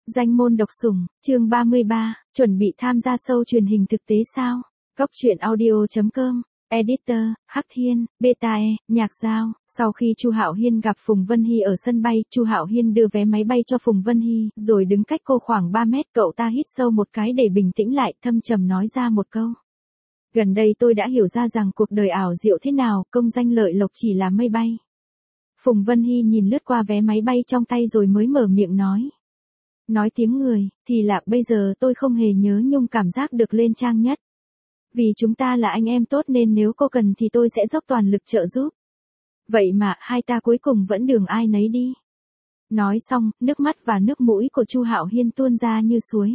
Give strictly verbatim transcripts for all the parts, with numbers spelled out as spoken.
Danh môn độc sủng, chương ba mươi ba, chuẩn bị tham gia show truyền hình thực tế sao? Góc truyện audio chấm com, Editor, Hắc Thiên, Beta E, Nhạc Giao. Sau khi Chu Hạo Hiên gặp Phùng Vân Hy ở sân bay, Chu Hạo Hiên đưa vé máy bay cho Phùng Vân Hy, rồi đứng cách cô khoảng ba mét, cậu ta hít sâu một cái để bình tĩnh lại, thâm trầm nói ra một câu. Gần đây tôi đã hiểu ra rằng cuộc đời ảo diệu thế nào, công danh lợi lộc chỉ là mây bay. Phùng Vân Hy nhìn lướt qua vé máy bay trong tay rồi mới mở miệng nói. Nói tiếng người, thì là bây giờ tôi không hề nhớ nhung cảm giác được lên trang nhất. Vì chúng ta là anh em tốt nên nếu cô cần thì tôi sẽ dốc toàn lực trợ giúp. Vậy mà hai ta cuối cùng vẫn đường ai nấy đi. Nói xong, nước mắt và nước mũi của Chu Hạo Hiên tuôn ra như suối.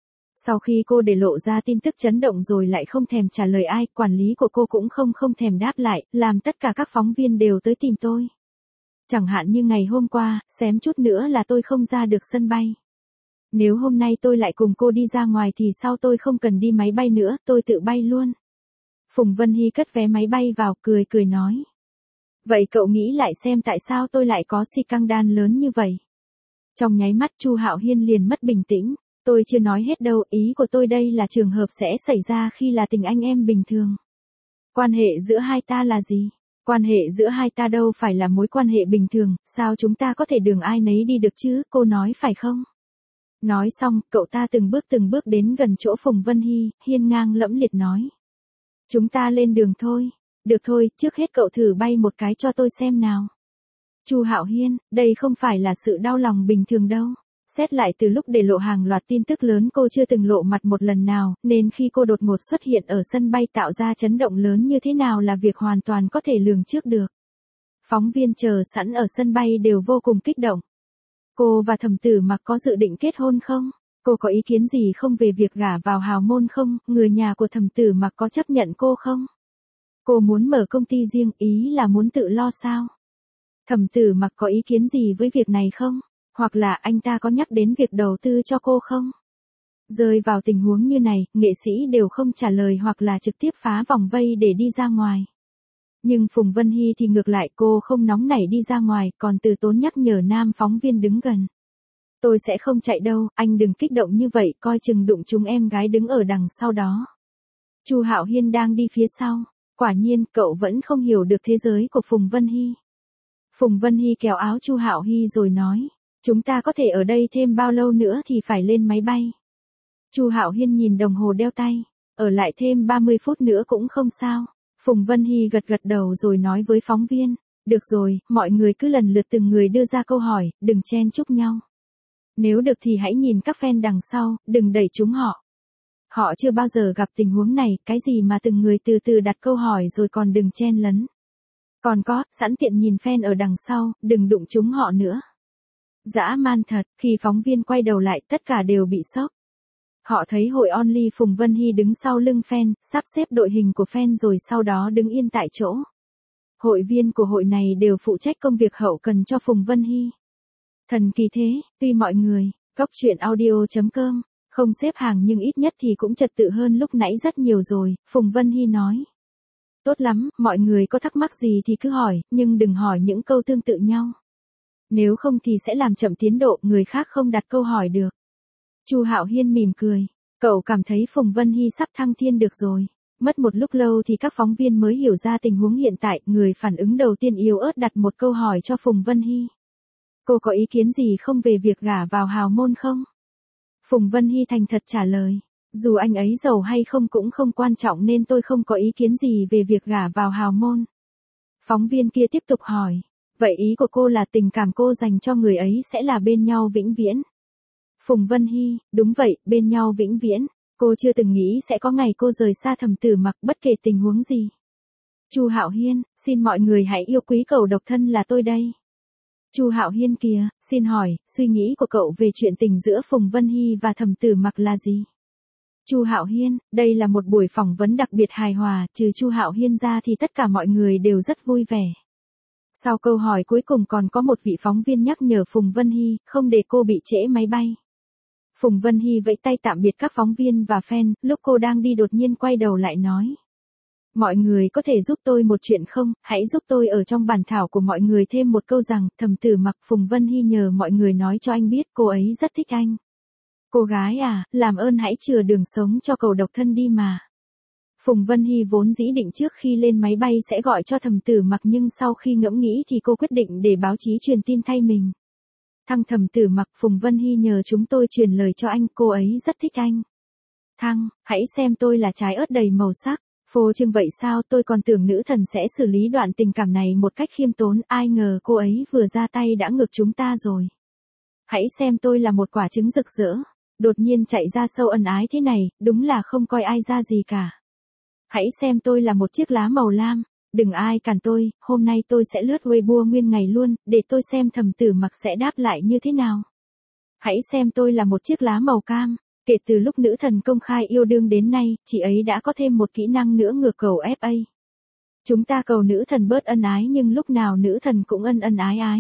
Sau khi cô để lộ ra tin tức chấn động rồi lại không thèm trả lời ai, quản lý của cô cũng không không thèm đáp lại, làm tất cả các phóng viên đều tới tìm tôi. Chẳng hạn như ngày hôm qua, xém chút nữa là tôi không ra được sân bay. Nếu hôm nay tôi lại cùng cô đi ra ngoài thì sau tôi không cần đi máy bay nữa, tôi tự bay luôn. Phùng Vân Hy cất vé máy bay vào, cười cười nói. Vậy cậu nghĩ lại xem tại sao tôi lại có scandal lớn như vậy? Trong nháy mắt Chu Hạo Hiên liền mất bình tĩnh. Tôi chưa nói hết đâu, ý của tôi đây là trường hợp sẽ xảy ra khi là tình anh em bình thường. Quan hệ giữa hai ta là gì? Quan hệ giữa hai ta đâu phải là mối quan hệ bình thường, sao chúng ta có thể đường ai nấy đi được chứ, cô nói phải không? Nói xong, cậu ta từng bước từng bước đến gần chỗ Phùng Vân Hy, hiên ngang lẫm liệt nói. Chúng ta lên đường thôi. Được thôi, trước hết cậu thử bay một cái cho tôi xem nào. Chu Hạo Hiên, đây không phải là sự đau lòng bình thường đâu. Xét lại từ lúc để lộ hàng loạt tin tức lớn cô chưa từng lộ mặt một lần nào, nên khi cô đột ngột xuất hiện ở sân bay tạo ra chấn động lớn như thế nào là việc hoàn toàn có thể lường trước được. Phóng viên chờ sẵn ở sân bay đều vô cùng kích động. Cô và Thẩm Tử Mặc có dự định kết hôn không? Cô có ý kiến gì không về việc gả vào hào môn không? Người nhà của Thẩm Tử Mặc có chấp nhận cô không? Cô muốn mở công ty riêng, ý là muốn tự lo sao? Thẩm Tử Mặc có ý kiến gì với việc này không? Hoặc là anh ta có nhắc đến việc đầu tư cho cô không? Rơi vào tình huống như này, nghệ sĩ đều không trả lời hoặc là trực tiếp phá vòng vây để đi ra ngoài. Nhưng Phùng Vân Hy thì ngược lại, cô không nóng nảy đi ra ngoài, còn từ tốn nhắc nhở nam phóng viên đứng gần. Tôi sẽ không chạy đâu, anh đừng kích động như vậy, coi chừng đụng trúng em gái đứng ở đằng sau đó. Chu Hạo Hiên đang đi phía sau. Quả nhiên, cậu vẫn không hiểu được thế giới của Phùng Vân Hy. Phùng Vân Hy kéo áo Chu Hạo Hy rồi nói. Chúng ta có thể ở đây thêm bao lâu nữa thì phải lên máy bay. Chu Hạo Hiên nhìn đồng hồ đeo tay. Ở lại thêm ba mươi phút nữa cũng không sao. Phùng Vân Hy gật gật đầu rồi nói với phóng viên. Được rồi, mọi người cứ lần lượt từng người đưa ra câu hỏi, đừng chen chúc nhau. Nếu được thì hãy nhìn các fan đằng sau, đừng đẩy chúng họ. Họ chưa bao giờ gặp tình huống này, cái gì mà từng người từ từ đặt câu hỏi rồi còn đừng chen lấn. Còn có, sẵn tiện nhìn fan ở đằng sau, đừng đụng chúng họ nữa. Dã man thật, khi phóng viên quay đầu lại tất cả đều bị sốc. Họ thấy hội Only Phùng Vân Hy đứng sau lưng fan, sắp xếp đội hình của fan rồi sau đó đứng yên tại chỗ. Hội viên của hội này đều phụ trách công việc hậu cần cho Phùng Vân Hy. Thần kỳ thế, tuy mọi người, góc truyện audio chấm com, không xếp hàng nhưng ít nhất thì cũng trật tự hơn lúc nãy rất nhiều rồi, Phùng Vân Hy nói. Tốt lắm, mọi người có thắc mắc gì thì cứ hỏi, nhưng đừng hỏi những câu tương tự nhau. Nếu không thì sẽ làm chậm tiến độ, người khác không đặt câu hỏi được. Chu Hạo Hiên mỉm cười, cậu cảm thấy Phùng Vân Hy sắp thăng thiên được rồi. Mất một lúc lâu thì các phóng viên mới hiểu ra tình huống hiện tại, người phản ứng đầu tiên yếu ớt đặt một câu hỏi cho Phùng Vân Hy. Cô có ý kiến gì không về việc gả vào hào môn không? Phùng Vân Hy thành thật trả lời, dù anh ấy giàu hay không cũng không quan trọng nên tôi không có ý kiến gì về việc gả vào hào môn. Phóng viên kia tiếp tục hỏi, vậy ý của cô là tình cảm cô dành cho người ấy sẽ là bên nhau vĩnh viễn? Phùng Vân Hy, đúng vậy, bên nhau vĩnh viễn. Cô chưa từng nghĩ sẽ có ngày cô rời xa Thẩm Tử Mặc bất kể tình huống gì. Chu Hạo Hiên, xin mọi người hãy yêu quý cậu độc thân là tôi đây. Chu Hạo Hiên kìa, xin hỏi, suy nghĩ của cậu về chuyện tình giữa Phùng Vân Hy và Thẩm Tử Mặc là gì? Chu Hạo Hiên, đây là một buổi phỏng vấn đặc biệt hài hòa, trừ Chu Hạo Hiên ra thì tất cả mọi người đều rất vui vẻ. Sau câu hỏi cuối cùng còn có một vị phóng viên nhắc nhở Phùng Vân Hy, không để cô bị trễ máy bay. Phùng Vân Hy vẫy tay tạm biệt các phóng viên và fan, lúc cô đang đi đột nhiên quay đầu lại nói. Mọi người có thể giúp tôi một chuyện không, hãy giúp tôi ở trong bản thảo của mọi người thêm một câu rằng, Thẩm Tử Mặc. Phùng Vân Hy nhờ mọi người nói cho anh biết cô ấy rất thích anh. Cô gái à, làm ơn hãy chừa đường sống cho cậu độc thân đi mà. Phùng Vân Hy vốn dĩ định trước khi lên máy bay sẽ gọi cho Thẩm Tử Mặc, nhưng sau khi ngẫm nghĩ thì cô quyết định để báo chí truyền tin thay mình. Thăng Thẩm Tử Mặc, Phùng Vân Hy nhờ chúng tôi truyền lời cho anh, cô ấy rất thích anh. Thăng, hãy xem tôi là trái ớt đầy màu sắc. Phô trương vậy sao, tôi còn tưởng nữ thần sẽ xử lý đoạn tình cảm này một cách khiêm tốn, ai ngờ cô ấy vừa ra tay đã ngược chúng ta rồi. Hãy xem tôi là một quả trứng rực rỡ. Đột nhiên chạy ra sâu ân ái thế này, đúng là không coi ai ra gì cả. Hãy xem tôi là một chiếc lá màu lam, đừng ai cản tôi, hôm nay tôi sẽ lướt Weibo nguyên ngày luôn, để tôi xem Thẩm Tử Mặc sẽ đáp lại như thế nào. Hãy xem tôi là một chiếc lá màu cam, kể từ lúc nữ thần công khai yêu đương đến nay, chị ấy đã có thêm một kỹ năng nữa ngược cầu ép a. Chúng ta cầu nữ thần bớt ân ái nhưng lúc nào nữ thần cũng ân ân ái ái.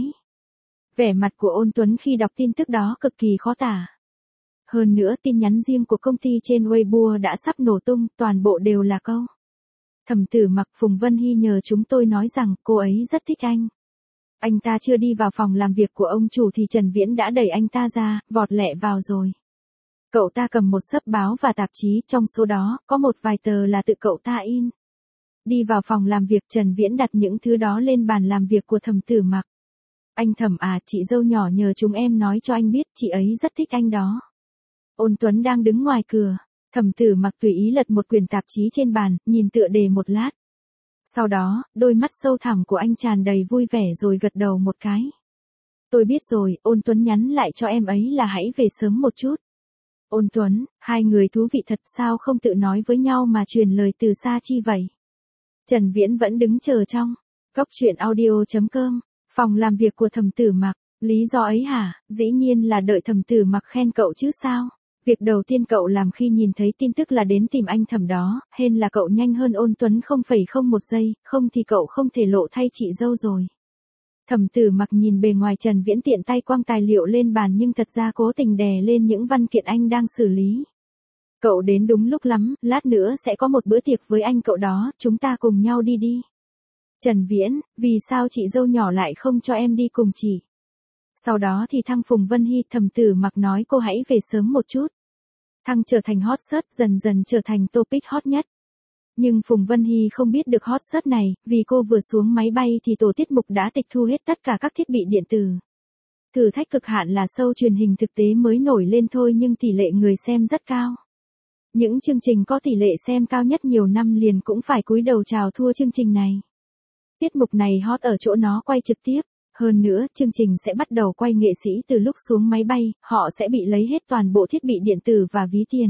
Vẻ mặt của Ôn Tuấn khi đọc tin tức đó cực kỳ khó tả. Hơn nữa tin nhắn riêng của công ty trên Weibo đã sắp nổ tung, toàn bộ đều là câu. Thẩm Tử Mặc, Phùng Vân Hy nhờ chúng tôi nói rằng cô ấy rất thích anh. Anh ta chưa đi vào phòng làm việc của ông chủ thì Trần Viễn đã đẩy anh ta ra, vọt lẹ vào rồi. Cậu ta cầm một xấp báo và tạp chí, trong số đó, có một vài tờ là tự cậu ta in. Đi vào phòng làm việc, Trần Viễn đặt những thứ đó lên bàn làm việc của Thẩm Tử Mặc. Anh Thẩm à, chị dâu nhỏ nhờ chúng em nói cho anh biết chị ấy rất thích anh đó. Ôn Tuấn đang đứng ngoài cửa. Thẩm Tử Mặc tùy ý lật một quyển tạp chí trên bàn, nhìn tựa đề một lát. Sau đó, đôi mắt sâu thẳm của anh tràn đầy vui vẻ rồi gật đầu một cái. Tôi biết rồi, Ôn Tuấn nhắn lại cho em ấy là hãy về sớm một chút. Ôn Tuấn, hai người thú vị thật, sao không tự nói với nhau mà truyền lời từ xa chi vậy? Trần Viễn vẫn đứng chờ trong góc truyện audio chấm com, phòng làm việc của Thẩm Tử Mặc. Lý do ấy hả? Dĩ nhiên là đợi Thẩm Tử Mặc khen cậu chứ sao? Việc đầu tiên cậu làm khi nhìn thấy tin tức là đến tìm anh Thẩm đó, hên là cậu nhanh hơn Ôn Tuấn không phẩy không một giây, không thì cậu không thể lộ thay chị dâu rồi. Thẩm Tử Mặc nhìn bề ngoài Trần Viễn tiện tay quăng tài liệu lên bàn nhưng thật ra cố tình đè lên những văn kiện anh đang xử lý. Cậu đến đúng lúc lắm, lát nữa sẽ có một bữa tiệc với anh cậu đó, chúng ta cùng nhau đi đi. Trần Viễn, vì sao chị dâu nhỏ lại không cho em đi cùng chị? Sau đó thì Thăng, Phùng Vân Hy, Thẩm Tử Mặc nói cô hãy về sớm một chút. Thăng trở thành hot search, dần dần trở thành topic hot nhất. Nhưng Phùng Vân Hy không biết được hot search này, vì cô vừa xuống máy bay thì tổ tiết mục đã tịch thu hết tất cả các thiết bị điện tử. Thử thách cực hạn là show truyền hình thực tế mới nổi lên thôi nhưng tỷ lệ người xem rất cao. Những chương trình có tỷ lệ xem cao nhất nhiều năm liền cũng phải cúi đầu chào thua chương trình này. Tiết mục này hot ở chỗ nó quay trực tiếp. Hơn nữa, chương trình sẽ bắt đầu quay nghệ sĩ từ lúc xuống máy bay, họ sẽ bị lấy hết toàn bộ thiết bị điện tử và ví tiền.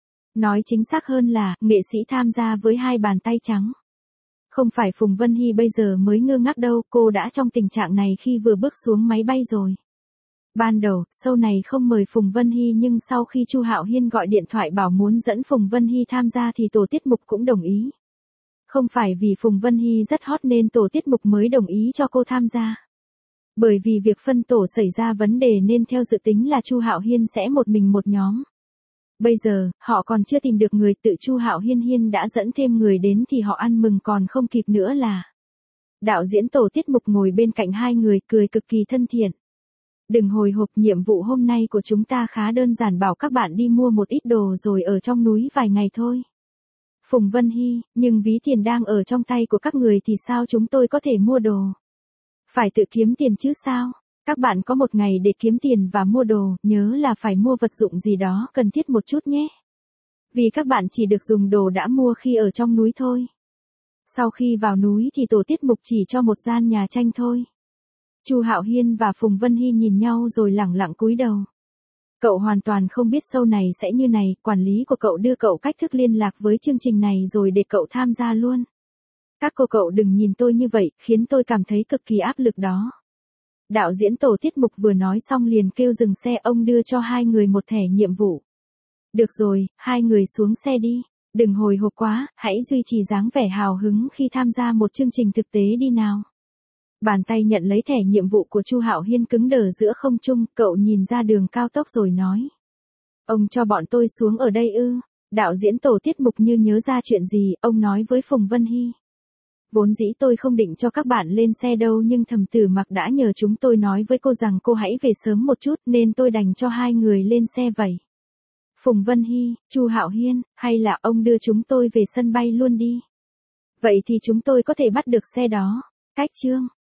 Nói chính xác hơn là, nghệ sĩ tham gia với hai bàn tay trắng. Không phải Phùng Vân Hy bây giờ mới ngơ ngác đâu, cô đã trong tình trạng này khi vừa bước xuống máy bay rồi. Ban đầu, show này không mời Phùng Vân Hy nhưng sau khi Chu Hạo Hiên gọi điện thoại bảo muốn dẫn Phùng Vân Hy tham gia thì tổ tiết mục cũng đồng ý. Không phải vì Phùng Vân Hy rất hot nên tổ tiết mục mới đồng ý cho cô tham gia. Bởi vì việc phân tổ xảy ra vấn đề nên theo dự tính là Chu Hạo Hiên sẽ một mình một nhóm. Bây giờ, họ còn chưa tìm được người, tự Chu Hạo Hiên Hiên đã dẫn thêm người đến thì họ ăn mừng còn không kịp nữa là. Đạo diễn tổ tiết mục ngồi bên cạnh hai người cười cực kỳ thân thiện. Đừng hồi hộp, nhiệm vụ hôm nay của chúng ta khá đơn giản, bảo các bạn đi mua một ít đồ rồi ở trong núi vài ngày thôi. Phùng Vân Hy, nhưng ví tiền đang ở trong tay của các người thì sao chúng tôi có thể mua đồ? Phải tự kiếm tiền chứ sao? Các bạn có một ngày để kiếm tiền và mua đồ, nhớ là phải mua vật dụng gì đó cần thiết một chút nhé. Vì các bạn chỉ được dùng đồ đã mua khi ở trong núi thôi. Sau khi vào núi thì tổ tiết mục chỉ cho một gian nhà tranh thôi. Chu Hạo Hiên và Phùng Vân Hy nhìn nhau rồi lẳng lặng cúi đầu. Cậu hoàn toàn không biết show này sẽ như này, quản lý của cậu đưa cậu cách thức liên lạc với chương trình này rồi để cậu tham gia luôn. Các cô cậu đừng nhìn tôi như vậy, khiến tôi cảm thấy cực kỳ áp lực đó. Đạo diễn tổ tiết mục vừa nói xong liền kêu dừng xe, ông đưa cho hai người một thẻ nhiệm vụ. Được rồi, hai người xuống xe đi. Đừng hồi hộp quá, hãy duy trì dáng vẻ hào hứng khi tham gia một chương trình thực tế đi nào. Bàn tay nhận lấy thẻ nhiệm vụ của Chu Hạo Hiên cứng đờ giữa không trung, cậu nhìn ra đường cao tốc rồi nói. Ông cho bọn tôi xuống ở đây ư? Đạo diễn tổ tiết mục như nhớ ra chuyện gì, ông nói với Phùng Vân Hy. Vốn dĩ tôi không định cho các bạn lên xe đâu nhưng Thẩm Tử Mặc đã nhờ chúng tôi nói với cô rằng cô hãy về sớm một chút nên tôi đành cho hai người lên xe vậy. Phùng Vân Hy, Chu Hạo Hiên, hay là ông đưa chúng tôi về sân bay luôn đi. Vậy thì chúng tôi có thể bắt được xe đó. Cách chương